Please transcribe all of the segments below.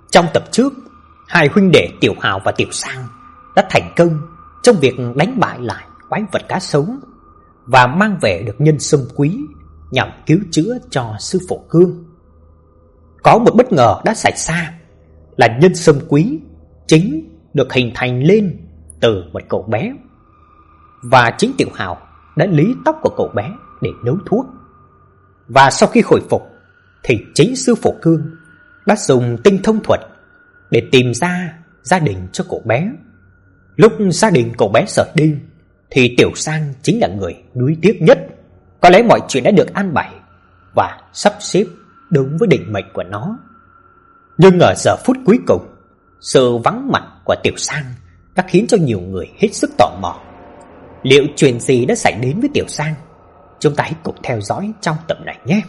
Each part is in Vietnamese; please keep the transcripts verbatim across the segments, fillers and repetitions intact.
Trong tập trước, hai huynh đệ Tiểu Hào và Tiểu Sang đã thành công trong việc đánh bại lại quái vật cá sấu và mang về được nhân sâm quý nhằm cứu chữa cho sư phụ Cương. Có một bất ngờ đã xảy ra là nhân sâm quý chính được hình thành lên từ một cậu bé, và chính Tiểu Hào đã lấy tóc của cậu bé để nấu thuốc. Và sau khi hồi phục thì chính sư phụ Cương đã dùng tinh thông thuật để tìm ra gia đình cho cậu bé. Lúc gia đình cậu bé rời đi thì Tiểu Sang chính là người nuối tiếc nhất. Có lẽ mọi chuyện đã được an bài và sắp xếp đúng với định mệnh của nó. Nhưng ở giờ phút cuối cùng, sự vắng mặt của Tiểu Sang đã khiến cho nhiều người hết sức tò mò. Liệu chuyện gì đã xảy đến với Tiểu Sang? Chúng ta hãy cùng theo dõi trong tập này nhé.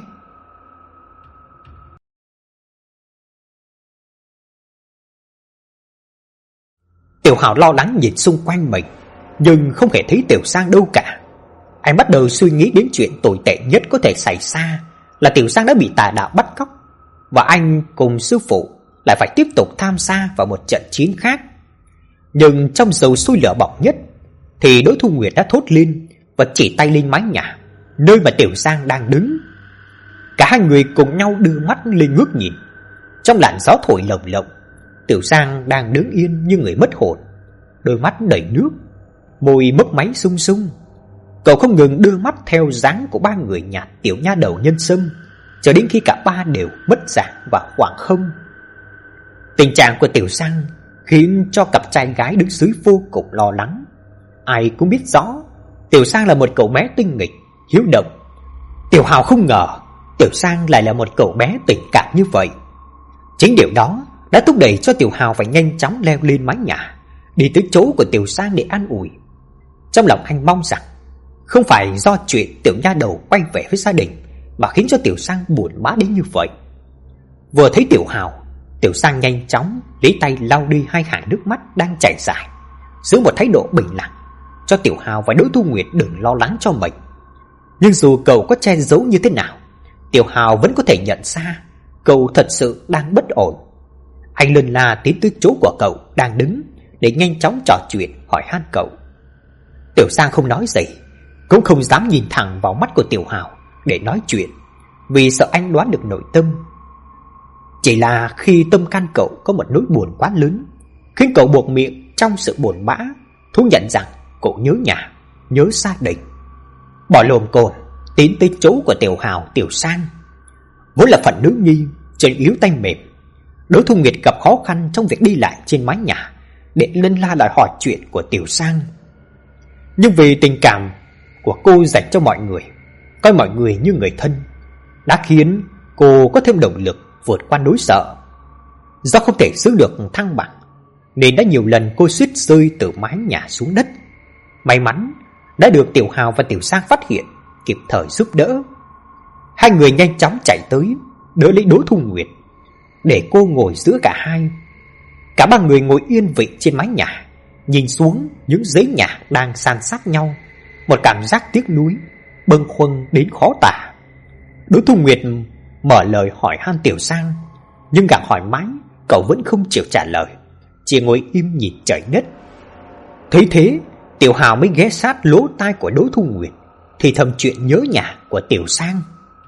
Tiểu Hào lo lắng nhìn xung quanh mình, nhưng không hề thấy Tiểu Sang đâu cả. Anh bắt đầu suy nghĩ đến chuyện tồi tệ nhất có thể xảy ra là Tiểu Sang đã bị tà đạo bắt cóc, và anh cùng sư phụ lại phải tiếp tục tham gia vào một trận chiến khác. Nhưng trong dầu sôi lửa bỏng nhất thì Đỗ Thu Nguyệt đã thốt lên và chỉ tay lên mái nhà nơi mà Tiểu Sang đang đứng. Cả hai người cùng nhau đưa mắt lên ngước nhìn. Trong làn gió thổi lồng lộng, Tiểu Sang đang đứng yên như người mất hồn, đôi mắt đầy nước, môi mấp máy sung sung. Cậu không ngừng đưa mắt theo dáng của ba người nhà tiểu nha đầu nhân sâm, cho đến khi cả ba đều mất dạng và khoảng không. Tình trạng của Tiểu Sang khiến cho cặp trai gái đứng dưới vô cùng lo lắng. Ai cũng biết rõ Tiểu Sang là một cậu bé tinh nghịch, hiếu động. Tiểu Hào không ngờ Tiểu Sang lại là một cậu bé tình cảm như vậy. Chính điều đó đã thúc đẩy cho Tiểu Hào phải nhanh chóng leo lên mái nhà, đi tới chỗ của Tiểu Sang để an ủi. Trong lòng anh mong rằng không phải do chuyện tiểu nha đầu quay về với gia đình mà khiến cho Tiểu Sang buồn bã đến như vậy. Vừa thấy Tiểu Hào, Tiểu Sang nhanh chóng lấy tay lau đi hai hàng nước mắt đang chảy dài, giữ một thái độ bình lặng cho Tiểu Hào và Đỗ Thu Nguyệt đừng lo lắng cho mình. Nhưng dù cậu có che giấu như thế nào, Tiểu Hào vẫn có thể nhận ra cậu thật sự đang bất ổn. Anh lần la tiến tới chỗ của cậu đang đứng để nhanh chóng trò chuyện hỏi han cậu. Tiểu Sang không nói gì, cũng không dám nhìn thẳng vào mắt của Tiểu Hào để nói chuyện, vì sợ anh đoán được nội tâm. Chỉ là khi tâm can cậu có một nỗi buồn quá lớn, khiến cậu buộc miệng trong sự buồn bã thú nhận rằng cậu nhớ nhà, nhớ gia đình. Bỏ lồm cồn tiến tới chỗ của Tiểu Hào, Tiểu Sang. Vốn là phận nữ nhi, chân yếu tay mềm, Đỗ Thu Nguyệt gặp khó khăn trong việc đi lại trên mái nhà để lân la lại hỏi chuyện của Tiểu Sang. Nhưng vì tình cảm của cô dành cho mọi người, coi mọi người như người thân, đã khiến cô có thêm động lực vượt qua nỗi sợ. Do không thể giữ được thăng bằng nên đã nhiều lần cô suýt rơi từ mái nhà xuống đất. May mắn đã được Tiểu Hào và Tiểu Sang phát hiện, kịp thời giúp đỡ. Hai người nhanh chóng chạy tới đỡ lấy Đỗ Thu Nguyệt để cô ngồi giữa cả hai. Cả ba người ngồi yên vị trên mái nhà, nhìn xuống những dãy nhà đang san sát nhau, một cảm giác tiếc nuối bâng khuâng đến khó tả. Đỗ Thu Nguyệt mở lời hỏi han Tiểu Sang, nhưng gặng hỏi mãi cậu vẫn không chịu trả lời, chỉ ngồi im nhìn trời đất. Thấy thế, Tiểu Hào mới ghé sát lỗ tai của Đỗ Thu Nguyệt thì thầm chuyện nhớ nhà của Tiểu Sang.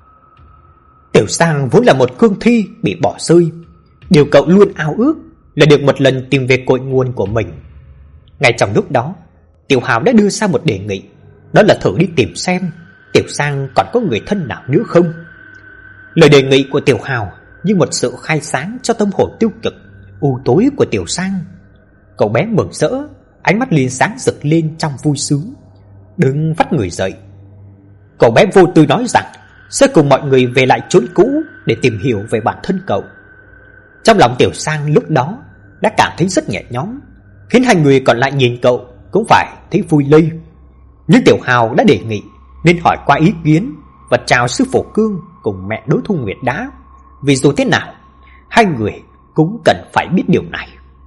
Tiểu Sang vốn là một cương thi bị bỏ rơi, điều cậu luôn ao ước là được một lần tìm về cội nguồn của mình. Ngay trong lúc đó, Tiểu Hào đã đưa ra một đề nghị, đó là thử đi tìm xem Tiểu Sang còn có người thân nào nữa không. Lời đề nghị của Tiểu Hào như một sự khai sáng cho tâm hồn tiêu cực, u tối của Tiểu Sang. Cậu bé mừng rỡ, ánh mắt liền sáng rực lên trong vui sướng, đứng vắt người dậy. Cậu bé vô tư nói rằng sẽ cùng mọi người về lại chốn cũ để tìm hiểu về bản thân cậu. Trong lòng Tiểu Sang lúc đó đã cảm thấy rất nhẹ nhõm, khiến hai người còn lại nhìn cậu cũng phải thấy vui lây. Nhưng Tiểu Hào đã đề nghị nên hỏi qua ý kiến và chào sư phụ Cương cùng mẹ Đỗ Thu Nguyệt đã, vì dù thế nào hai người cũng cần phải biết điều này.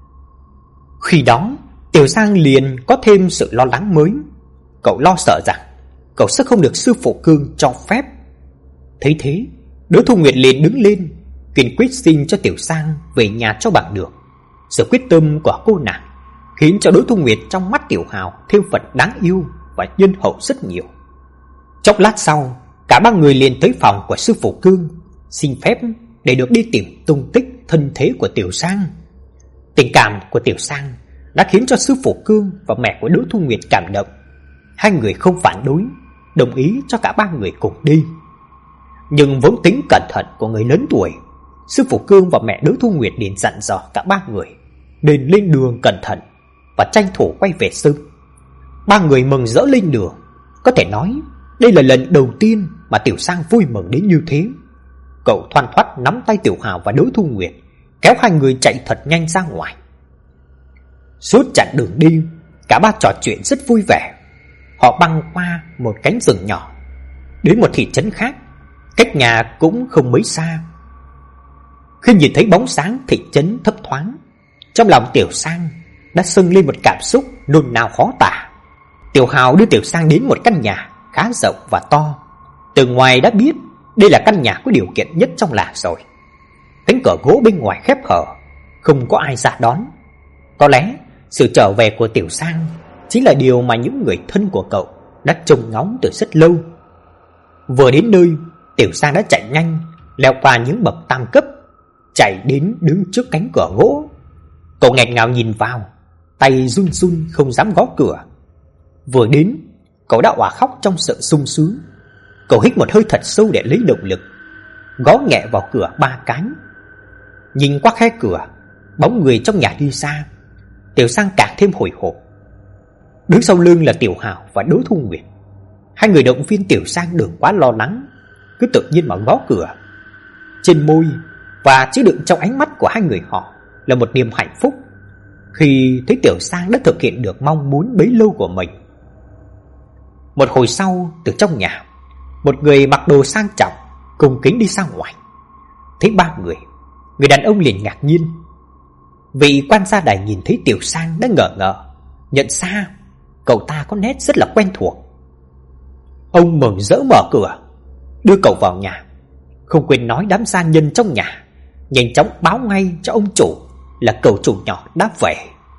Khi đó Tiểu Sang liền có thêm sự lo lắng mới. Cậu lo sợ rằng cậu sẽ không được sư phụ Cương cho phép. Thấy thế, Đỗ Thu Nguyệt liền đứng lên, kiên quyết xin cho Tiểu Sang về nhà cho bằng được. Sự quyết tâm của cô nàng khiến cho Đỗ Thu Nguyệt trong mắt Tiểu Hào thêm phần đáng yêu và nhân hậu rất nhiều. Chốc lát sau, cả ba người liền tới phòng của sư phụ Cương, xin phép để được đi tìm tung tích thân thế của Tiểu Sang. Tình cảm của Tiểu Sang đã khiến cho sư phụ Cương và mẹ của Đỗ Thu Nguyệt cảm động. Hai người không phản đối, đồng ý cho cả ba người cùng đi. Nhưng vốn tính cẩn thận của người lớn tuổi, sư phụ Cương và mẹ Đỗ Thu Nguyệt liền dặn dò cả ba người nên lên đường cẩn thận và tranh thủ quay về sớm. Ba người mừng rỡ lên đường. Có thể nói đây là lần đầu tiên mà Tiểu Sang vui mừng đến như thế. Cậu thoăn thoắt nắm tay Tiểu Hào và Đỗ Thu Nguyệt, kéo hai người chạy thật nhanh ra ngoài. Suốt chặng đường đi, cả ba trò chuyện rất vui vẻ. Họ băng qua một cánh rừng nhỏ, đến một thị trấn khác, cách nhà cũng không mấy xa. Khi nhìn thấy bóng sáng thị trấn thấp thoáng, trong lòng Tiểu Sang đã dâng lên một cảm xúc nôn nao khó tả. Tiểu Hào đưa Tiểu Sang đến một căn nhà khá rộng và to. Từ ngoài đã biết đây là căn nhà có điều kiện nhất trong làng rồi. Cánh cửa gỗ bên ngoài khép hở, không có ai ra đón. Có lẽ sự trở về của Tiểu Sang chính là điều mà những người thân của cậu đã trông ngóng từ rất lâu. Vừa đến nơi, Tiểu Sang đã chạy nhanh, leo qua những bậc tam cấp, chạy đến đứng trước cánh cửa gỗ. Cậu nghẹn ngào nhìn vào, tay run run không dám gõ cửa. Vừa đến, cậu đã òa khóc trong sự sung sướng. Cậu hít một hơi thật sâu để lấy động lực, gõ nhẹ vào cửa ba cái. Nhìn qua khe cửa, bóng người trong nhà đi xa. Tiểu Sang càng thêm hồi hộp. Đứng sau lưng là Tiểu Hào và Đỗ Thu Nguyệt. Hai người động viên Tiểu Sang đừng quá lo lắng, cứ tự nhiên mà gõ cửa. Trên môi và chứa đựng trong ánh mắt của hai người họ là một niềm hạnh phúc khi thấy Tiểu Sang đã thực hiện được mong muốn bấy lâu của mình. Một hồi sau, từ trong nhà, một người mặc đồ sang trọng cung kính đi ra ngoài. Thấy ba người, người đàn ông liền ngạc nhiên. Vị quan gia đài nhìn thấy Tiểu Sang đã ngờ ngợ, nhận ra cậu ta có nét rất là quen thuộc. Ông mừng rỡ mở cửa, đưa cậu vào nhà, không quên nói đám gia nhân trong nhà nhanh chóng báo ngay cho ông chủ là cậu chủ nhỏ đã về.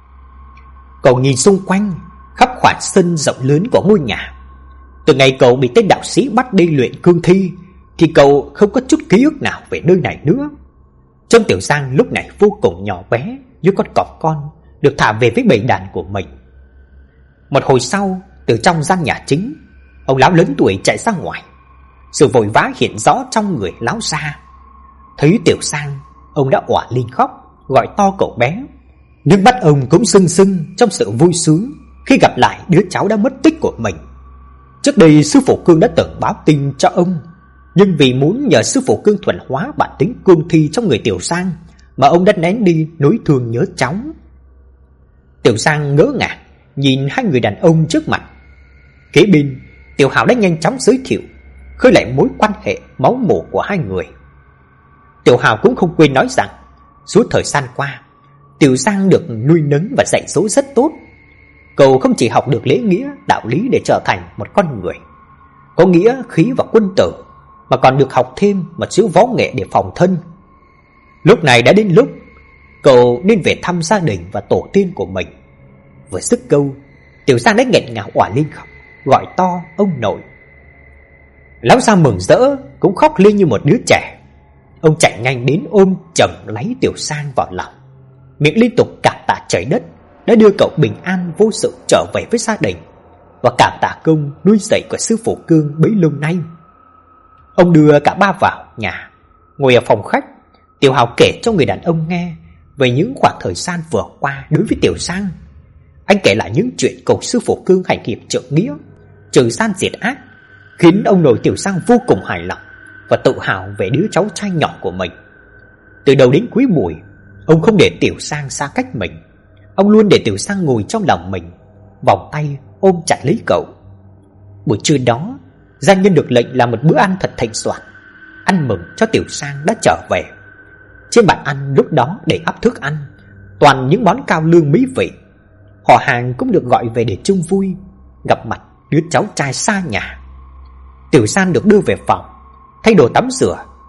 Cậu nhìn xung quanh khắp khoảng sân rộng lớn của ngôi nhà. Từ ngày cậu bị tên đạo sĩ bắt đi luyện cương thi thì cậu không có chút ký ức nào về nơi này nữa. Trông Tiểu Sang lúc này vô cùng nhỏ bé như con cọp con được thả về với bầy đàn của mình. Một hồi sau, từ trong gian nhà chính, ông lão lớn tuổi chạy ra ngoài. Sự vội vã hiện rõ trong người lão già. Thấy Tiểu Sang, ông đã òa lên khóc, gọi to cậu bé. Nước mắt ông cũng rưng rưng trong sự vui sướng khi gặp lại đứa cháu đã mất tích của mình. Trước đây sư phụ Cương đã từng báo tin cho ông, nhưng vì muốn nhờ sư phụ Cương thuần hóa bản tính cương thi trong người Tiểu Sang mà ông đã nén đi nỗi thương nhớ cháu. Tiểu Sang ngỡ ngàng nhìn hai người đàn ông trước mặt. Kế bên, Tiểu Hào đã nhanh chóng giới thiệu, khơi lại mối quan hệ máu mủ của hai người. Tiểu Hào cũng không quên nói rằng suốt thời gian qua, Tiểu Sang được nuôi nấng và dạy dỗ rất tốt. Cậu không chỉ học được lễ nghĩa, đạo lý để trở thành một con người có nghĩa khí và quân tử, mà còn được học thêm một chút võ nghệ để phòng thân. Lúc này đã đến lúc cậu nên về thăm gia đình và tổ tiên của mình. Vừa dứt câu, Tiểu Sang đã nghẹn ngào òa lên khóc, gọi to ông nội. Lão già mừng rỡ cũng khóc lên như một đứa trẻ. Ông chạy nhanh đến ôm chầm lấy Tiểu Sang vào lòng, miệng liên tục cảm tạ trời đất đã đưa cậu bình an vô sự trở về với gia đình, và cảm tạ công nuôi dạy của sư phụ Cương bấy lâu nay. Ông đưa cả ba vào nhà, ngồi ở phòng khách. Tiểu Hào kể cho người đàn ông nghe về những khoảng thời gian vừa qua đối với Tiểu Sang. Anh kể lại những chuyện cầu sư phụ Cương hành hiệp trượng nghĩa, trừ gian diệt ác, khiến ông nội Tiểu Sang vô cùng hài lòng và tự hào về đứa cháu trai nhỏ của mình. Từ đầu đến cuối buổi, ông không để Tiểu Sang xa cách mình. Ông luôn để Tiểu Sang ngồi trong lòng mình, vòng tay ôm chặt lấy cậu. Buổi trưa đó, gia nhân được lệnh làm một bữa ăn thật thịnh soạn, ăn mừng cho Tiểu Sang đã trở về. Trên bàn ăn lúc đó để ắp thức ăn, toàn những món cao lương mỹ vị. Họ hàng cũng được gọi về để chung vui, gặp mặt đứa cháu trai xa nhà. Tiểu Sang được đưa về phòng, thay đồ tắm rửa,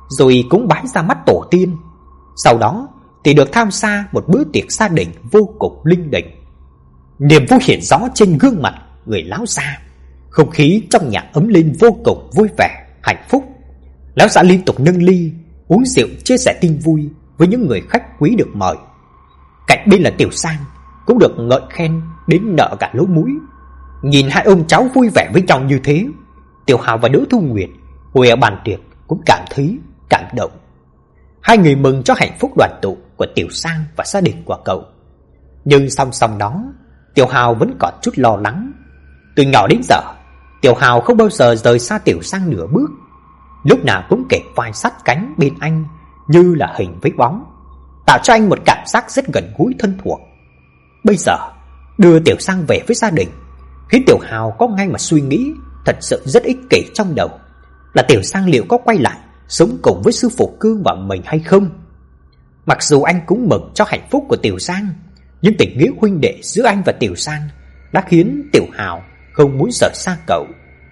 rồi cúng bái ra mắt tổ tiên. Sau đó thì được tham gia một bữa tiệc gia đình vô cùng linh đình. Niềm vui hiện rõ trên gương mặt người lão già. Không khí trong nhà ấm lên vô cùng vui vẻ, hạnh phúc. Lão già liên tục nâng ly uống rượu, chia sẻ tin vui với những người khách quý được mời. Cạnh bên là Tiểu Sang cũng được ngợi khen đến nợ cả lỗ mũi. Nhìn hai ông cháu vui vẻ với nhau như thế, Tiểu Hào và Đỗ Thu Nguyệt ngồi ở bàn tiệc cũng cảm thấy cảm động. Hai người mừng cho hạnh phúc đoàn tụ của Tiểu Sang và gia đình của cậu. Nhưng song song đó, Tiểu Hào vẫn còn chút lo lắng. Từ nhỏ đến giờ, Tiểu Hào không bao giờ rời xa Tiểu Sang nửa bước, lúc nào cũng kề vai sát cánh bên anh như là hình với bóng, tạo cho anh một cảm giác rất gần gũi thân thuộc. Bây giờ đưa Tiểu Sang về với gia đình khiến Tiểu Hào có ngay mà suy nghĩ thật sự rất ích kỷ trong đầu, là Tiểu Sang liệu có quay lại sống cùng với sư phụ Cương và mình hay không. Mặc dù anh cũng mừng cho hạnh phúc của Tiểu Sang, nhưng tình nghĩa huynh đệ giữa anh và Tiểu Sang đã khiến Tiểu Hào không muốn rời xa cậu.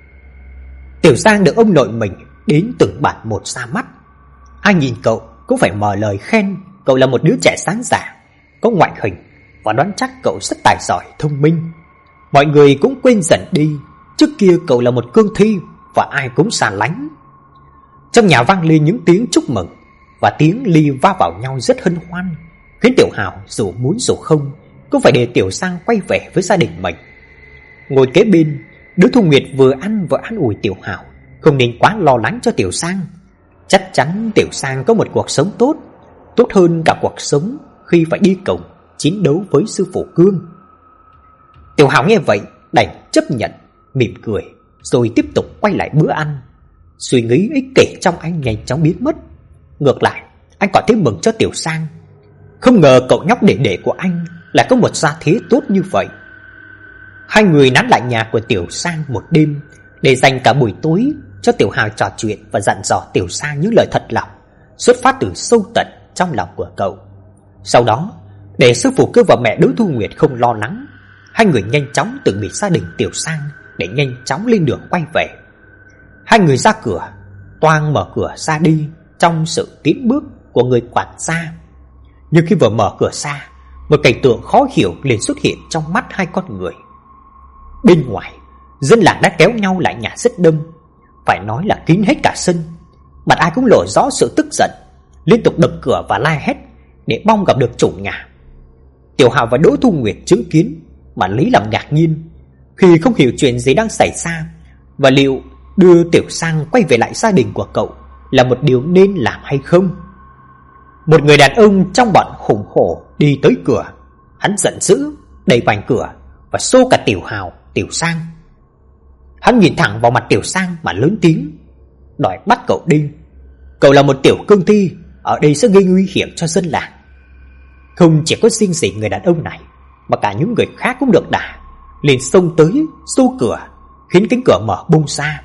Tiểu Sang được ông nội mình đến từng bản một ra mắt. Ai nhìn cậu cũng phải mở lời khen cậu là một đứa trẻ sáng dạ, có ngoại hình và đoán chắc cậu rất tài giỏi, thông minh. Mọi người cũng quên dần đi trước kia cậu là một cương thi và ai cũng xa lánh. Trong nhà vang lên những tiếng chúc mừng và tiếng ly va vào nhau rất hân hoan, khiến Tiểu Hào dù muốn dù không cũng phải để Tiểu Sang quay về với gia đình mình. Ngồi kế bên, Đỗ Thu Nguyệt vừa ăn vừa an ủi Tiểu Hào không nên quá lo lắng cho Tiểu Sang. Chắc chắn Tiểu Sang có một cuộc sống tốt, tốt hơn cả cuộc sống khi phải đi cùng chiến đấu với sư phụ Cương. Tiểu Hào nghe vậy đành chấp nhận, mỉm cười rồi tiếp tục quay lại bữa ăn. Suy nghĩ ích kỷ trong anh nhanh chóng biến mất. Ngược lại, anh còn thấy mừng cho Tiểu Sang. Không ngờ cậu nhóc đệ đệ của anh lại có một gia thế tốt như vậy. Hai người nán lại nhà của Tiểu Sang một đêm để dành cả buổi tối cho Tiểu Hào trò chuyện và dặn dò Tiểu Sang những lời thật lòng xuất phát từ sâu tận trong lòng của cậu. Sau đó, để sư phụ Cương và mẹ Đỗ Thu Nguyệt không lo lắng, hai người nhanh chóng tự biệt gia đình Tiểu Sang để nhanh chóng lên đường quay về. Hai người ra cửa, toang mở cửa ra đi trong sự tiến bước của người quản gia. Nhưng khi vừa mở cửa ra, một cảnh tượng khó hiểu liền xuất hiện trong mắt hai con người. Bên ngoài, dân làng đã kéo nhau lại nhà rất đông, phải nói là kín hết cả sân. Mặt ai cũng lộ rõ sự tức giận, liên tục đập cửa và la hét để mong gặp được chủ nhà. Tiểu Hào và Đỗ Thu Nguyệt chứng kiến mà lấy làm ngạc nhiên khi không hiểu chuyện gì đang xảy ra, và liệu đưa Tiểu Sang quay về lại gia đình của cậu là một điều nên làm hay không. Một người đàn ông trong bọn hùng hổ đi tới cửa. Hắn giận dữ đẩy vành cửa và xô cả Tiểu Hào, Tiểu Sang. Hắn nhìn thẳng vào mặt Tiểu Sang mà lớn tiếng đòi bắt cậu đi. Cậu là một tiểu cương thi, ở đây sẽ gây nguy hiểm cho dân làng. Không chỉ có riêng gì người đàn ông này, mà cả những người khác cũng được đả, liền xông tới xô cửa, khiến cánh cửa mở bung ra.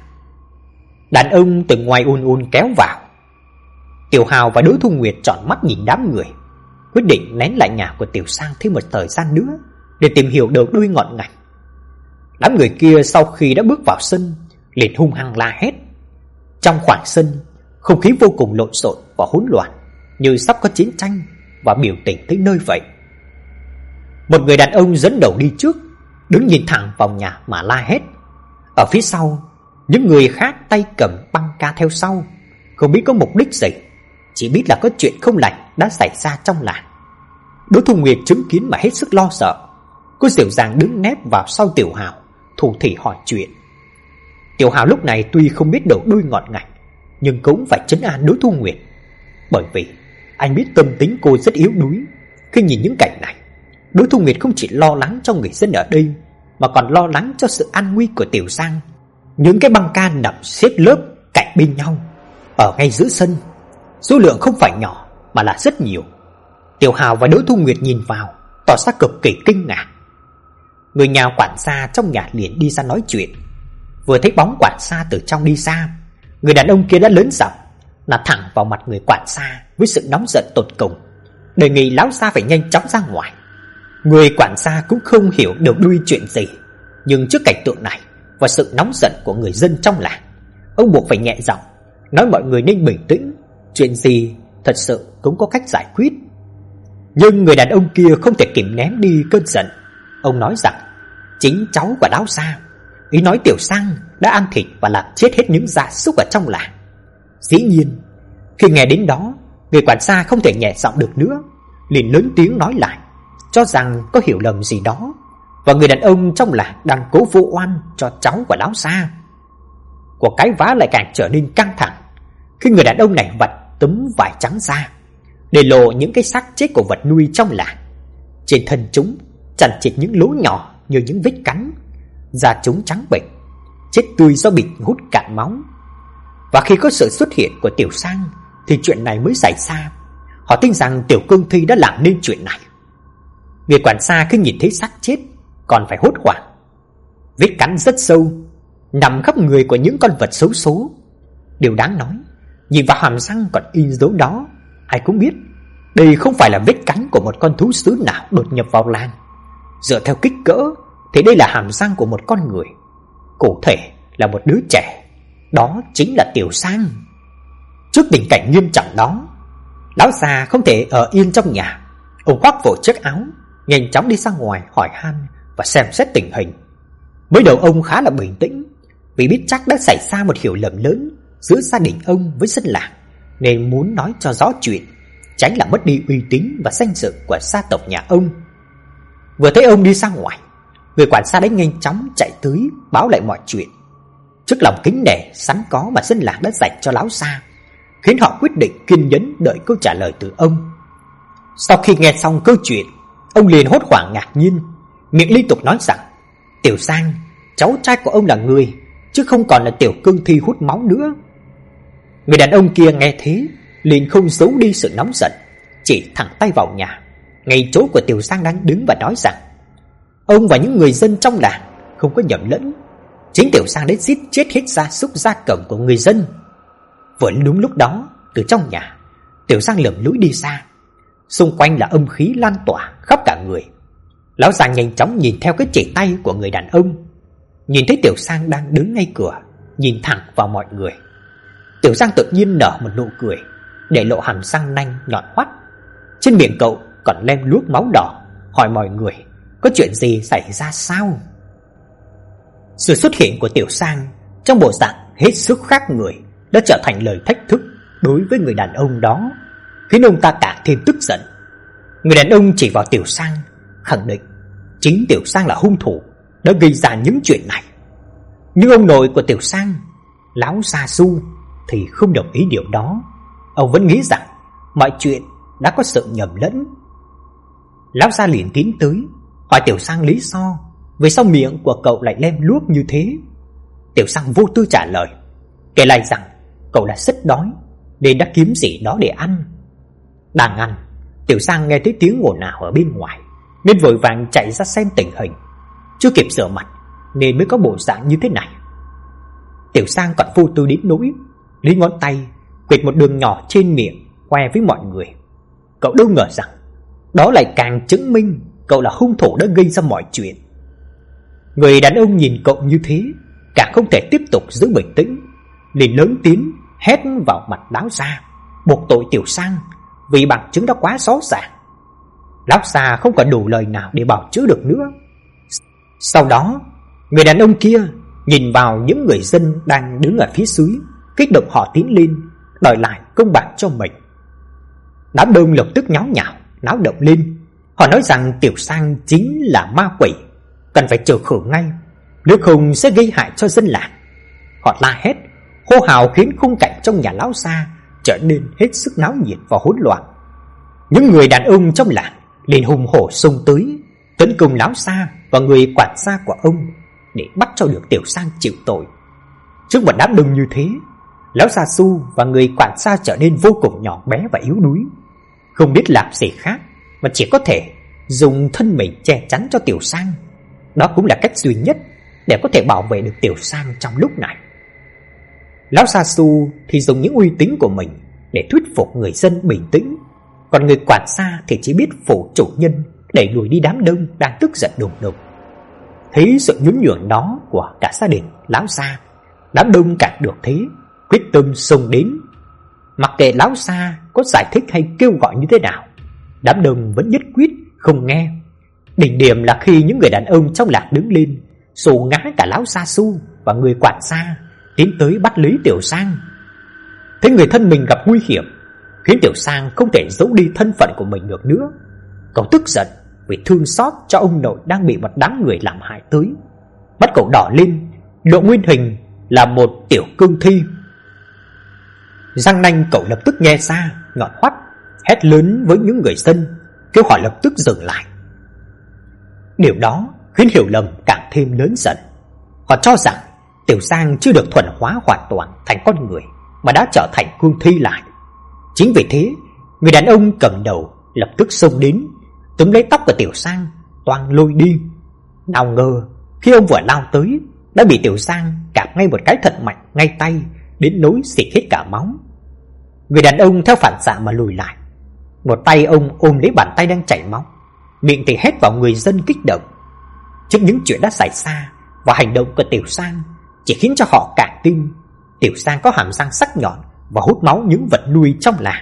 Đàn ông từ ngoài ùn ùn kéo vào. Tiểu Hào và Đỗ Thu Nguyệt tròn mắt nhìn đám người, quyết định nén lại nhà của Tiểu Sang thêm một thời gian nữa để tìm hiểu đầu đuôi ngọn ngành. Đám người kia sau khi đã bước vào sân liền hung hăng la hét. Trong khoảng sân, không khí vô cùng lộn xộn và hỗn loạn, như sắp có chiến tranh và biểu tình tới nơi vậy. Một người đàn ông dẫn đầu đi trước, đứng nhìn thẳng vào nhà mà la hét. Ở phía sau, những người khác tay cầm băng ca theo sau, không biết có mục đích gì, chỉ biết là có chuyện không lành đã xảy ra trong làng. Đỗ Thu Nguyệt chứng kiến mà hết sức lo sợ. Cô dịu dàng đứng nép vào sau Tiểu Hào, thủ thỉ hỏi chuyện. Tiểu Hào lúc này tuy không biết đầu đuôi ngọn ngành, nhưng cũng phải trấn an Đỗ Thu Nguyệt, bởi vì anh biết tâm tính cô rất yếu đuối. Khi nhìn những cảnh này, Đỗ Thu Nguyệt không chỉ lo lắng cho người dân ở đây, mà còn lo lắng cho sự an nguy của Tiểu Sang. Những cái băng ca nằm xếp lớp cạnh bên nhau ở ngay giữa sân, số lượng không phải nhỏ mà là rất nhiều. Tiểu Hào và Đỗ Thu Nguyệt nhìn vào, tỏ ra cực kỳ kinh ngạc. Người nhà quản gia trong nhà liền đi ra nói chuyện. Vừa thấy bóng quản gia từ trong đi ra, người đàn ông kia đã lớn giọng là thẳng vào mặt người quản gia với sự nóng giận tột cùng, đề nghị lão gia phải nhanh chóng ra ngoài. Người quản gia cũng không hiểu đầu đuôi chuyện gì, nhưng trước cảnh tượng này và sự nóng giận của người dân trong làng, ông buộc phải nhẹ giọng nói mọi người nên bình tĩnh, chuyện gì thật sự cũng có cách giải quyết. Nhưng người đàn ông kia không thể kìm nén đi cơn giận. Ông nói rằng chính cháu của Lão Gia, ý nói Tiểu Sang đã ăn thịt và làm chết hết những gia súc ở trong làng. Dĩ nhiên, khi nghe đến đó, người quản gia không thể nhẹ giọng được nữa, liền lớn tiếng nói lại, cho rằng có hiểu lầm gì đó và người đàn ông trong làng đang cố vu oan cho cháu của Lão Gia. Cuộc cãi vã lại càng trở nên căng thẳng khi người đàn ông này vạch tấm vải trắng ra, để lộ những cái xác chết của vật nuôi trong làng. Trên thân chúng chằng chịt những lỗ nhỏ như những vết cắn, da chúng trắng bệch, chết tươi do bị hút cạn máu. Và khi có sự xuất hiện của Tiểu Sang thì chuyện này mới xảy ra. Họ tin rằng Tiểu Cương Thi đã làm nên chuyện này. Người quản gia khi nhìn thấy xác chết còn phải hốt hoảng. Vết cắn rất sâu, nằm khắp người của những con vật xấu số. Điều đáng nói, nhìn vào hàm răng còn in dấu đó, ai cũng biết đây không phải là vết cắn của một con thú sứ nào đột nhập vào làng. Dựa theo kích cỡ thì đây là hàm răng của một con người, cụ thể là một đứa trẻ. Đó chính là Tiểu Sang. Trước tình cảnh nghiêm trọng đó, Lão già không thể ở yên trong nhà. Ông khoác vội chiếc áo, nhanh chóng đi ra ngoài hỏi han và xem xét tình hình. Mới đầu ông khá là bình tĩnh, vì biết chắc đã xảy ra một hiểu lầm lớn giữa gia đình ông với dân làng, nên muốn nói cho rõ chuyện, tránh làm mất đi uy tín và danh dự của gia tộc nhà ông. Vừa thấy ông đi ra ngoài, người quản gia đã nhanh chóng chạy tới báo lại mọi chuyện. Trước lòng kính nể sẵn có mà dân làng đã dành cho Lão gia, khiến họ quyết định kiên nhẫn đợi câu trả lời từ ông. Sau khi nghe xong câu chuyện, ông liền hốt hoảng ngạc nhiên, miệng liên tục nói rằng Tiểu Sang, cháu trai của ông là người, chứ không còn là Tiểu Cương Thi hút máu nữa. Người đàn ông kia nghe thế liền không giấu đi sự nóng giận, chỉ thẳng tay vào nhà, ngay chỗ của Tiểu Sang đang đứng, và nói rằng ông và những người dân trong làng không có nhầm lẫn, chính Tiểu Sang đã giết chết hết gia súc gia cầm của người dân. Vừa đúng lúc đó, từ trong nhà, Tiểu Sang lầm lũi đi xa, xung quanh là âm khí lan tỏa khắp cả người. Lão già nhanh chóng nhìn theo cái chỉ tay của người đàn ông, nhìn thấy Tiểu Sang đang đứng ngay cửa, nhìn thẳng vào mọi người. Tiểu Sang tự nhiên nở một nụ cười, để lộ hàm răng nanh nhọn hoắt. Trên miệng cậu còn lem luốc máu đỏ, hỏi mọi người có chuyện gì xảy ra sao. Sự xuất hiện của Tiểu Sang trong bộ dạng hết sức khác người đã trở thành lời thách thức đối với người đàn ông đó, khiến ông ta càng thêm tức giận. Người đàn ông chỉ vào Tiểu Sang, khẳng định chính Tiểu Sang là hung thủ đã gây ra những chuyện này. Nhưng ông nội của Tiểu Sang, Lão Gia Su, thì không đồng ý điều đó. Ông vẫn nghĩ rằng mọi chuyện đã có sự nhầm lẫn. Lão Gia liền tiến tới hỏi Tiểu Sang lý do vì sao miệng của cậu lại lem luốc như thế. Tiểu Sang vô tư trả lời, kể lại rằng cậu đã rất đói nên đã kiếm gì đó để ăn. Đang ăn, Tiểu Sang nghe thấy tiếng ồn ào ở bên ngoài, nên vội vàng chạy ra xem tình hình. Chưa kịp rửa mặt nên mới có bộ dạng như thế này. Tiểu Sang còn vô tư đến nỗi lấy ngón tay quệt một đường nhỏ trên miệng, khoe với mọi người. Cậu đâu ngờ rằng đó lại càng chứng minh cậu là hung thủ đã gây ra mọi chuyện. Người đàn ông nhìn cậu như thế, càng không thể tiếp tục giữ bình tĩnh, liền lớn tiếng hét vào mặt Lão Gia, buộc tội Tiểu Sang vì bằng chứng đã quá rõ ràng. Lão Gia không còn đủ lời nào để bào chữa được nữa. Sau đó, người đàn ông kia nhìn vào những người dân đang đứng ở phía dưới, kích động họ tiến lên đòi lại công bằng cho mình. Đám đông lập tức nháo nhào, náo động lên. Họ nói rằng Tiểu Sang chính là ma quỷ, cần phải trừ khử ngay, nếu không sẽ gây hại cho dân làng. Họ la hét, hô hào khiến khung cảnh trong nhà Lão Gia trở nên hết sức náo nhiệt và hỗn loạn. Những người đàn ông trong làng liền hùng hổ xông tới tấn công Lão Gia và người quản gia của ông để bắt cho được Tiểu Sang chịu tội. Trước một đám đông như thế, Lão Gia Su và người quản gia trở nên vô cùng nhỏ bé và yếu đuối, không biết làm gì khác mà chỉ có thể dùng thân mình che chắn cho Tiểu Sang. Đó cũng là cách duy nhất để có thể bảo vệ được Tiểu Sang trong lúc này. Lão Gia Su thì dùng những uy tín của mình để thuyết phục người dân bình tĩnh, còn người quản gia thì chỉ biết phụ chủ nhân đẩy lùi đi đám đông đang tức giận đùng đùng. Thấy sự nhún nhường đó của cả gia đình Lão Gia, đám đông càng được thế quyết tâm xông đến. Mặc kệ lão Sa có giải thích hay kêu gọi như thế nào, đám đông vẫn nhất quyết không nghe. Đỉnh điểm là khi những người đàn ông trong làng đứng lên, xô ngã cả lão Sa Su và người quản gia, tiến tới bắt lấy Tiểu Sang. Thấy người thân mình gặp nguy hiểm, khiến Tiểu Sang không thể giấu đi thân phận của mình được nữa. Cậu tức giận vì thương xót cho ông nội đang bị một đám người làm hại tới. Mắt cậu đỏ lên, lộ nguyên hình là một tiểu cương thi. Răng nanh cậu lập tức nghe xa, nhọn hoắt, hét lớn với những người dân, kêu họ lập tức dừng lại. Điều đó khiến hiểu lầm càng thêm lớn dần. Họ cho rằng Tiểu Sang chưa được thuần hóa hoàn toàn thành con người, mà đã trở thành cương thi lại. Chính vì thế, người đàn ông cầm đầu lập tức xông đến, túm lấy tóc của Tiểu Sang, toang lôi đi. Nào ngờ, khi ông vừa lao tới, đã bị Tiểu Sang cạp ngay một cái thật mạnh ngay tay, đến nỗi xịt hết cả máu. Người đàn ông theo phản xạ mà lùi lại. Một tay ông ôm lấy bàn tay đang chảy máu, miệng thì hét vào người dân kích động. Trước những chuyện đã xảy ra và hành động của Tiểu Sang chỉ khiến cho họ càng tin Tiểu Sang có hàm răng sắc nhọn và hút máu những vật nuôi trong làng.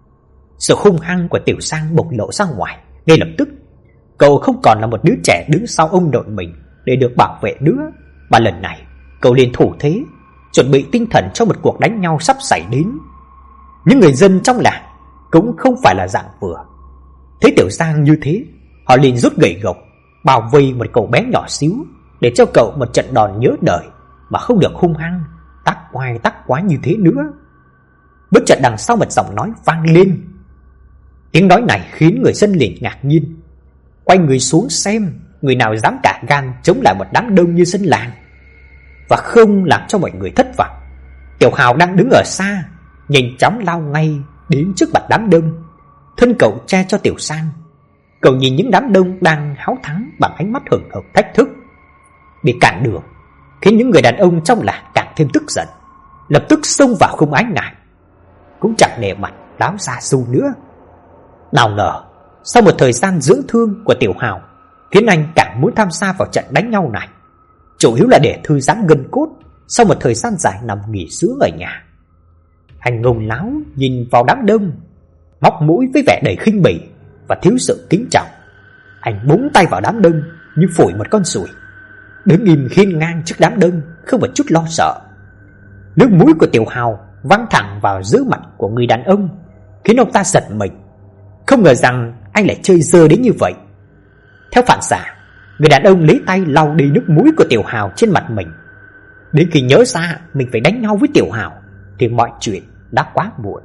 Sự hung hăng của Tiểu Sang bộc lộ ra ngoài ngay lập tức. Cậu không còn là một đứa trẻ đứng sau ông nội mình để được bảo vệ nữa, mà lần này cậu liền thủ thế, chuẩn bị tinh thần cho một cuộc đánh nhau sắp xảy đến. Những người dân trong làng cũng không phải là dạng vừa. Thấy Tiểu Sang như thế, họ liền rút gậy gộc bao vây một cậu bé nhỏ xíu để cho cậu một trận đòn nhớ đời, mà không được hung hăng tắc oai tắc quái như thế nữa. Bất chợt đằng sau một giọng nói vang lên. Tiếng nói này khiến người dân liền ngạc nhiên, quay người xuống xem người nào dám cả gan chống lại một đám đông như dân làng. Và không làm cho mọi người thất vọng, Tiểu Hào đang đứng ở xa, nhanh chóng lao ngay đến trước mặt đám đông, thân cậu che cho Tiểu Sang. Cậu nhìn những đám đông đang háo thắng bằng ánh mắt hừng hực thách thức. Bị cản đường khiến những người đàn ông trong làng càng thêm tức giận, lập tức xông vào không ái ngại, cũng chẳng nể mặt lão Sa Su nữa. Nào ngờ sau một thời gian dưỡng thương của Tiểu Hào, khiến anh càng muốn tham gia vào trận đánh nhau này, chủ yếu là để thư giãn gân cốt sau một thời gian dài nằm nghỉ dưỡng ở nhà. Anh ngông láo nhìn vào đám đông, móc mũi với vẻ đầy khinh bỉ và thiếu sự kính trọng. Anh búng tay vào đám đông như phủi một con ruồi, đứng im khiêng ngang trước đám đông, không một chút lo sợ. Nước mũi của Tiểu Hào văng thẳng vào giữa mặt của người đàn ông, khiến ông ta giật mình. Không ngờ rằng anh lại chơi dơ đến như vậy. Theo phản xạ, người đàn ông lấy tay lau đi nước mũi của Tiểu Hào trên mặt mình. Đến khi nhớ ra mình phải đánh nhau với Tiểu Hào thì mọi chuyện đã quá muộn.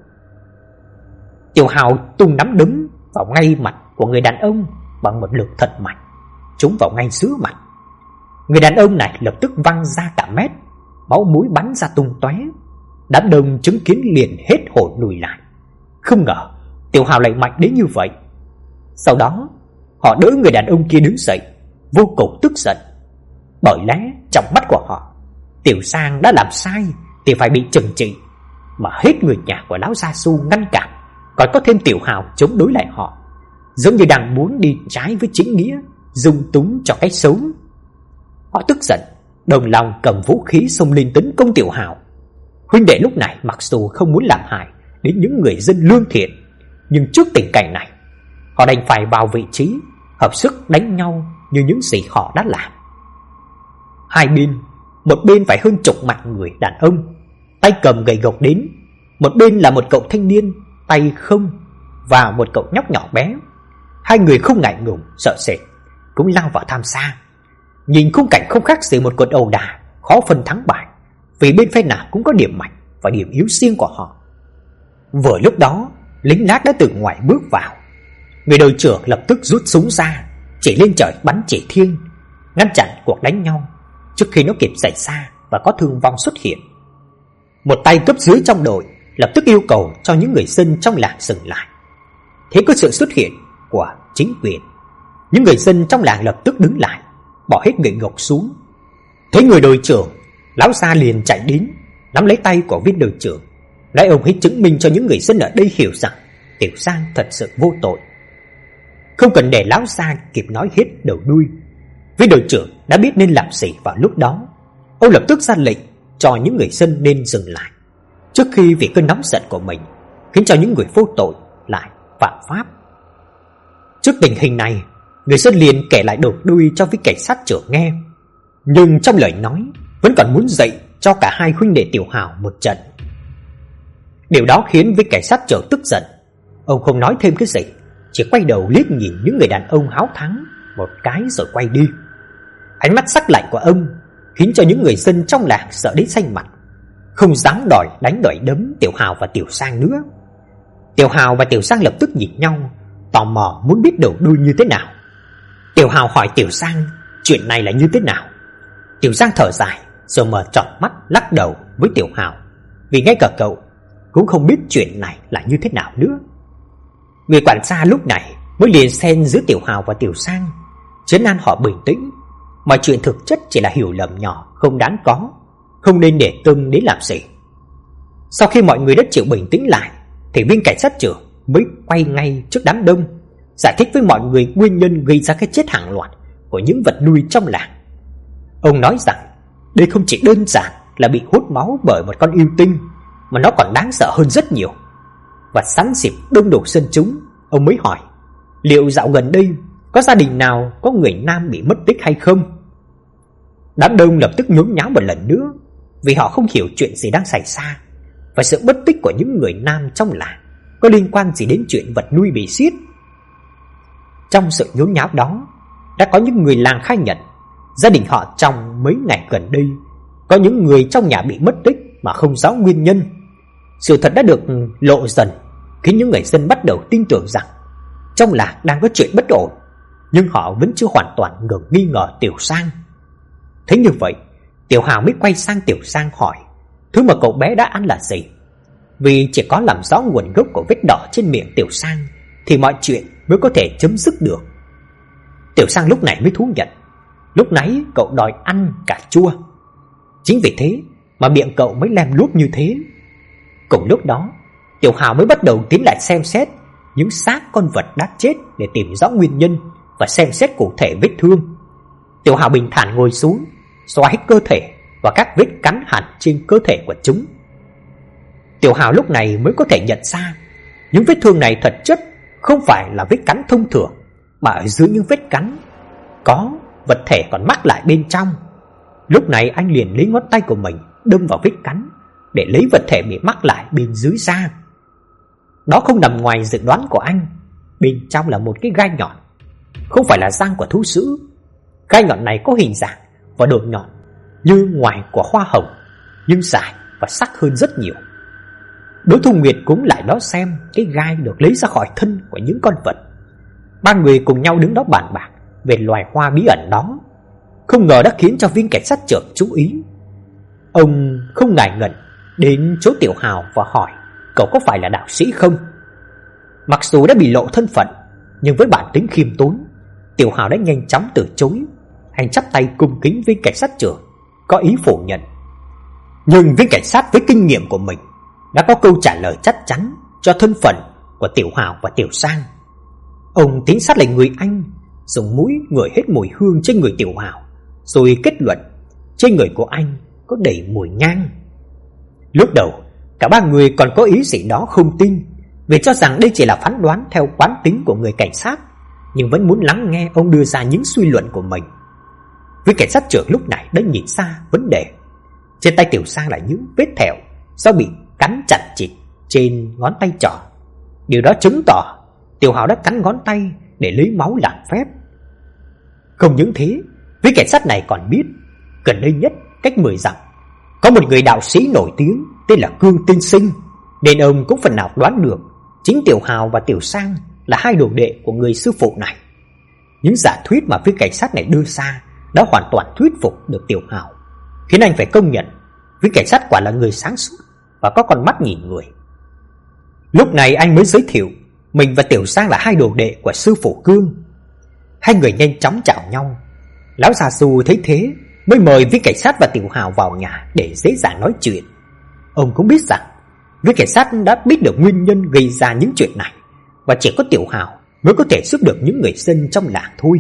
Tiểu Hào tung nắm đấm vào ngay mặt của người đàn ông bằng một lực thật mạnh, trúng vào ngay giữa mặt. Người đàn ông này lập tức văng ra cả mét, máu mũi bắn ra tung tóe. Đám đông chứng kiến liền hết hồn lùi lại. Không ngờ Tiểu Hào lại mạnh đến như vậy. Sau đó họ đỡ người đàn ông kia đứng dậy, vô cùng tức giận. Bởi lẽ trong mắt của họ, Tiểu Sang đã làm sai thì phải bị trừng trị, mà hết người nhà của lão Sa Su ngăn cản, còn có thêm Tiểu Hào chống đối lại họ, giống như đang muốn đi trái với chính nghĩa, dung túng cho cái xấu. Họ tức giận, đồng lòng cầm vũ khí xông lên tấn công Tiểu Hào. Huynh đệ lúc này mặc dù không muốn làm hại đến những người dân lương thiện, nhưng trước tình cảnh này, họ đành phải vào vị trí, hợp sức đánh nhau như những gì họ đã làm. Hai bên, một bên phải hơn chục mặt người đàn ông, tay cầm gậy gộc đến, một bên là một cậu thanh niên tay không và một cậu nhóc nhỏ bé. Hai người không ngại ngùng sợ sệt, cũng lao vào tham gia. Nhìn khung cảnh không khác gì một cuộc ẩu đả khó phân thắng bại, vì bên phe nào cũng có điểm mạnh và điểm yếu riêng của họ. Vừa lúc đó, lính lác đã từ ngoài bước vào. Người đội trưởng lập tức rút súng ra, chỉ lên trời bắn chỉ thiên, ngăn chặn cuộc đánh nhau trước khi nó kịp xảy ra và có thương vong xuất hiện. Một tay cấp dưới trong đội lập tức yêu cầu cho những người dân trong làng dừng lại. Thế có sự xuất hiện của chính quyền, những người dân trong làng lập tức đứng lại, bỏ hết gậy gộc xuống. Thấy người đội trưởng, lão Sa liền chạy đến, nắm lấy tay của viên đội trưởng, lấy ông ấy chứng minh cho những người dân ở đây hiểu rằng Tiểu Sang thật sự vô tội. Không cần để lão Sa kịp nói hết đầu đuôi, viên đội trưởng đã biết nên làm gì vào lúc đó. Ông lập tức ra lệnh cho những người dân nên dừng lại, trước khi vì cơn nóng giận của mình khiến cho những người vô tội lại phạm pháp. Trước tình hình này, người dân liền kể lại đầu đuôi cho vị cảnh sát trưởng nghe, nhưng trong lời nói vẫn còn muốn dạy cho cả hai huynh đệ Tiểu Hào một trận. Điều đó khiến vị cảnh sát trưởng tức giận. Ông không nói thêm cái gì, chỉ quay đầu liếc nhìn những người đàn ông háo thắng một cái rồi quay đi. Ánh mắt sắc lạnh của ông khiến cho những người dân trong làng sợ đến xanh mặt, không dám đòi đánh đòi đấm Tiểu Hào và Tiểu Sang nữa. Tiểu Hào và Tiểu Sang lập tức nhìn nhau, tò mò muốn biết đầu đuôi như thế nào. Tiểu Hào hỏi Tiểu Sang chuyện này là như thế nào. Tiểu Sang thở dài rồi mở tròn mắt lắc đầu với Tiểu Hào, vì ngay cả cậu cũng không biết chuyện này là như thế nào nữa. Người quản gia lúc này mới liền xen giữa Tiểu Hào và Tiểu Sang, trấn an họ bình tĩnh. Mọi chuyện thực chất chỉ là hiểu lầm nhỏ không đáng có, không nên để tâm đến làm gì. Sau khi mọi người đã chịu bình tĩnh lại, thì viên cảnh sát trưởng mới quay ngay trước đám đông, giải thích với mọi người nguyên nhân gây ra cái chết hàng loạt của những vật nuôi trong làng. Ông nói rằng đây không chỉ đơn giản là bị hút máu bởi một con yêu tinh, mà nó còn đáng sợ hơn rất nhiều. Và sẵn dịp đông đủ dân chúng, ông mới hỏi liệu dạo gần đây có gia đình nào có người nam bị mất tích hay không. Đám đông lập tức nhốn nháo một lần nữa, vì họ không hiểu chuyện gì đang xảy ra, và sự mất tích của những người nam trong làng có liên quan gì đến chuyện vật nuôi bị giết. Trong sự nhốn nháo đó, đã có những người làng khai nhận gia đình họ trong mấy ngày gần đây có những người trong nhà bị mất tích mà không rõ nguyên nhân. Sự thật đã được lộ dần, khiến những người dân bắt đầu tin tưởng rằng trong làng đang có chuyện bất ổn, nhưng họ vẫn chưa hoàn toàn ngừng nghi ngờ Tiểu Sang. Thế như vậy, Tiểu Hào mới quay sang Tiểu Sang hỏi thứ mà cậu bé đã ăn là gì, vì chỉ có làm rõ nguồn gốc của vết đỏ trên miệng Tiểu Sang thì mọi chuyện mới có thể chấm dứt được. Tiểu Sang lúc này mới thú nhận lúc nãy cậu đòi ăn cà chua, chính vì thế mà miệng cậu mới lem luốc như thế. Cùng lúc đó, Tiểu Hào mới bắt đầu tiến lại xem xét những xác con vật đã chết để tìm rõ nguyên nhân và xem xét cụ thể vết thương. Tiểu Hào bình thản ngồi xuống, xoa hết cơ thể và các vết cắn hẳn trên cơ thể của chúng. Tiểu Hào lúc này mới có thể nhận ra những vết thương này thật chất không phải là vết cắn thông thường, mà ở dưới những vết cắn có vật thể còn mắc lại bên trong. Lúc này anh liền lấy ngón tay của mình đâm vào vết cắn để lấy vật thể bị mắc lại bên dưới ra. Đó không nằm ngoài dự đoán của anh, bên trong là một cái gai nhọn, không phải là răng của thú dữ. Gai nhọn này có hình dạng và độ nhọn như ngoài của hoa hồng, nhưng dài và sắc hơn rất nhiều. Đỗ Thu Nguyệt cũng lại đó xem cái gai được lấy ra khỏi thân của những con vật. Ba người cùng nhau đứng đó bàn bạc về loài hoa bí ẩn đó, không ngờ đã khiến cho viên cảnh sát trưởng chú ý. Ông không ngại ngần đến chỗ Tiểu Hào và hỏi cậu có phải là đạo sĩ không. Mặc dù đã bị lộ thân phận, nhưng với bản tính khiêm tốn, Tiểu Hào đã nhanh chóng từ chối. Anh chắp tay cung kính viên cảnh sát trưởng, có ý phủ nhận. Nhưng viên cảnh sát với kinh nghiệm của mình đã có câu trả lời chắc chắn cho thân phận của Tiểu Hào và Tiểu Sang. Ông tiến sát lại người anh, dùng mũi ngửi hết mùi hương trên người Tiểu Hào, rồi kết luận trên người của anh có đầy mùi nhang. Lúc đầu cả ba người còn có ý gì đó không tin, vì cho rằng đây chỉ là phán đoán theo quán tính của người cảnh sát, nhưng vẫn muốn lắng nghe ông đưa ra những suy luận của mình. Vị cảnh sát trưởng lúc này đã nhìn ra vấn đề. Trên tay Tiểu Sang là những vết thẹo do bị cắn chặt chịt trên ngón tay trỏ. Điều đó chứng tỏ Tiểu Hào đã cắn ngón tay để lấy máu làm phép. Không những thế, vị cảnh sát này còn biết gần đây nhất, cách mười dặm, có một người đạo sĩ nổi tiếng tên là Cương Tiên Sinh, nên ông cũng phần nào đoán được chính Tiểu Hào và Tiểu Sang là hai đồ đệ của người sư phụ này. Những giả thuyết mà phía cảnh sát này đưa ra đã hoàn toàn thuyết phục được Tiểu Hào, khiến anh phải công nhận phía cảnh sát quả là người sáng suốt và có con mắt nhìn người. Lúc này anh mới giới thiệu mình và Tiểu Sang là hai đồ đệ của sư phụ Cương. Hai người nhanh chóng chào nhau. Lão già Xu thấy thế mới mời viên cảnh sát và Tiểu Hào vào nhà để dễ dàng nói chuyện. Ông cũng biết rằng viên cảnh sát đã biết được nguyên nhân gây ra những chuyện này, và chỉ có Tiểu Hào mới có thể giúp được những người dân trong làng thôi.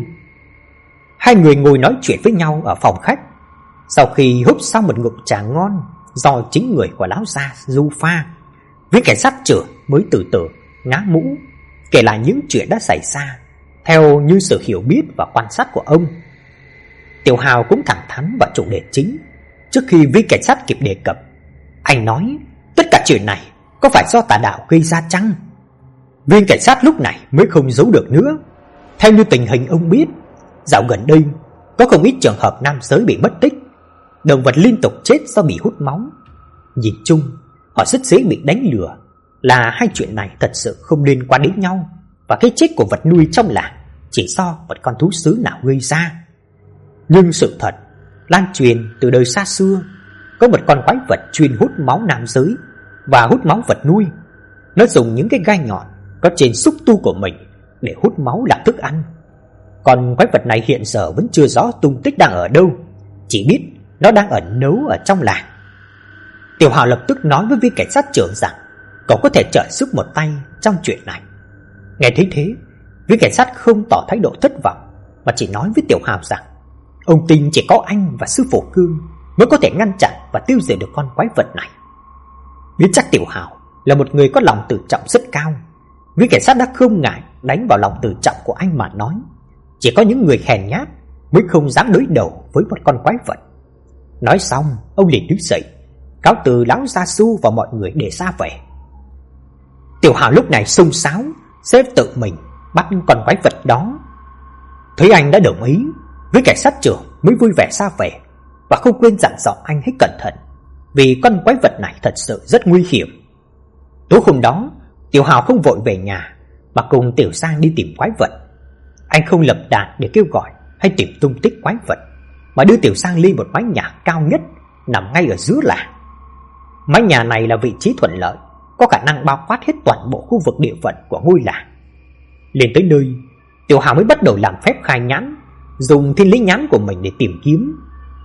Hai người ngồi nói chuyện với nhau ở phòng khách. Sau khi húp xong một ngụm trà ngon do chính người của lão già Du pha, viên cảnh sát trưởng mới từ từ ngã mũ kể lại những chuyện đã xảy ra theo như sự hiểu biết và quan sát của ông. Tiểu Hào cũng thẳng thắn vào chủ đề chính trước khi viên cảnh sát kịp đề cập. Anh nói tất cả chuyện này có phải do tà đạo gây ra chăng? Viên cảnh sát lúc này mới không giấu được nữa. Theo như tình hình ông biết, dạo gần đây có không ít trường hợp nam giới bị mất tích, động vật liên tục chết do bị hút máu. Nhìn chung, họ rất dễ bị đánh lừa là hai chuyện này thật sự không liên quan đến nhau, và cái chết của vật nuôi trong làng chỉ do một con thú sứ nào gây ra. Nhưng sự thật lan truyền từ đời xa xưa, có một con quái vật chuyên hút máu nam giới và hút máu vật nuôi. Nó dùng những cái gai nhọn có trên xúc tu của mình để hút máu làm thức ăn. Còn quái vật này hiện giờ vẫn chưa rõ tung tích đang ở đâu, chỉ biết nó đang ẩn náu ở trong làng. Tiểu Hào lập tức nói với viên cảnh sát trưởng rằng cậu có thể trợ giúp một tay trong chuyện này. Nghe thấy thế, viên cảnh sát không tỏ thái độ thất vọng, mà chỉ nói với Tiểu Hào rằng ông tin chỉ có anh và sư phụ Cương mới có thể ngăn chặn và tiêu diệt được con quái vật này. Biết chắc Tiểu Hào là một người có lòng tự trọng rất cao, viên cảnh sát đã không ngại đánh vào lòng tự trọng của anh mà nói chỉ có những người hèn nhát mới không dám đối đầu với một con quái vật. Nói xong, ông liền đứng dậy, cáo từ lão gia su và mọi người để ra về. Tiểu Hào lúc này xông xáo xếp tự mình bắt con quái vật đó. Thấy anh đã đồng ý, với cảnh sát trưởng mới vui vẻ ra về, và không quên dặn dò anh hãy cẩn thận, vì con quái vật này thật sự rất nguy hiểm. Tối hôm đó, Tiểu Hào không vội về nhà mà cùng Tiểu Sang đi tìm quái vật. Anh không lập đàn để kêu gọi hay tìm tung tích quái vật, mà đưa Tiểu Sang lên một mái nhà cao nhất nằm ngay ở giữa làng. Mái nhà này là vị trí thuận lợi, có khả năng bao quát hết toàn bộ khu vực địa phận của ngôi làng. Lên tới nơi, Tiểu Hào mới bắt đầu làm phép khai nhãn, dùng thiên lý nhãn của mình để tìm kiếm.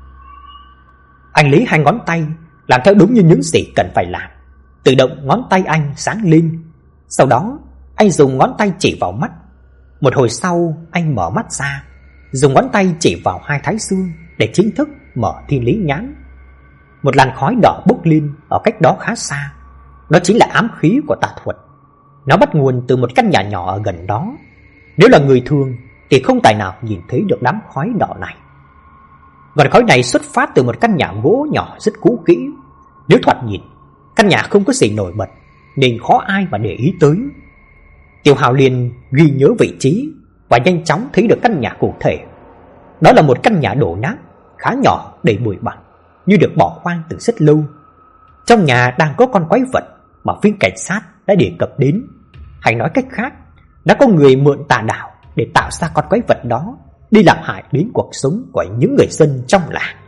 Anh lấy hai ngón tay làm theo đúng như những gì cần phải làm. Tự động ngón tay anh sáng lên. Sau đó anh dùng ngón tay chỉ vào mắt. Một hồi sau anh mở mắt ra, dùng ngón tay chỉ vào hai thái dương để chính thức mở thiên lý nhãn. Một làn khói đỏ bốc lên ở cách đó khá xa. Đó chính là ám khí của tà thuật. Nó bắt nguồn từ một căn nhà nhỏ ở gần đó. Nếu là người thường thì không tài nào nhìn thấy được đám khói đỏ này. Ngọn khói này xuất phát từ một căn nhà gỗ nhỏ rất cũ kỹ. Nếu thoạt nhìn, căn nhà không có gì nổi bật nên khó ai mà để ý tới. Tiểu Hào liền ghi nhớ vị trí và nhanh chóng thấy được căn nhà cụ thể. Đó là một căn nhà đổ nát, khá nhỏ, đầy bụi bặm, như được bỏ hoang từ rất lâu. Trong nhà đang có con quái vật mà viên cảnh sát đã đề cập đến. Hay nói cách khác, đã có người mượn tà đạo để tạo ra con quái vật đó, đi làm hại đến cuộc sống của những người dân trong làng.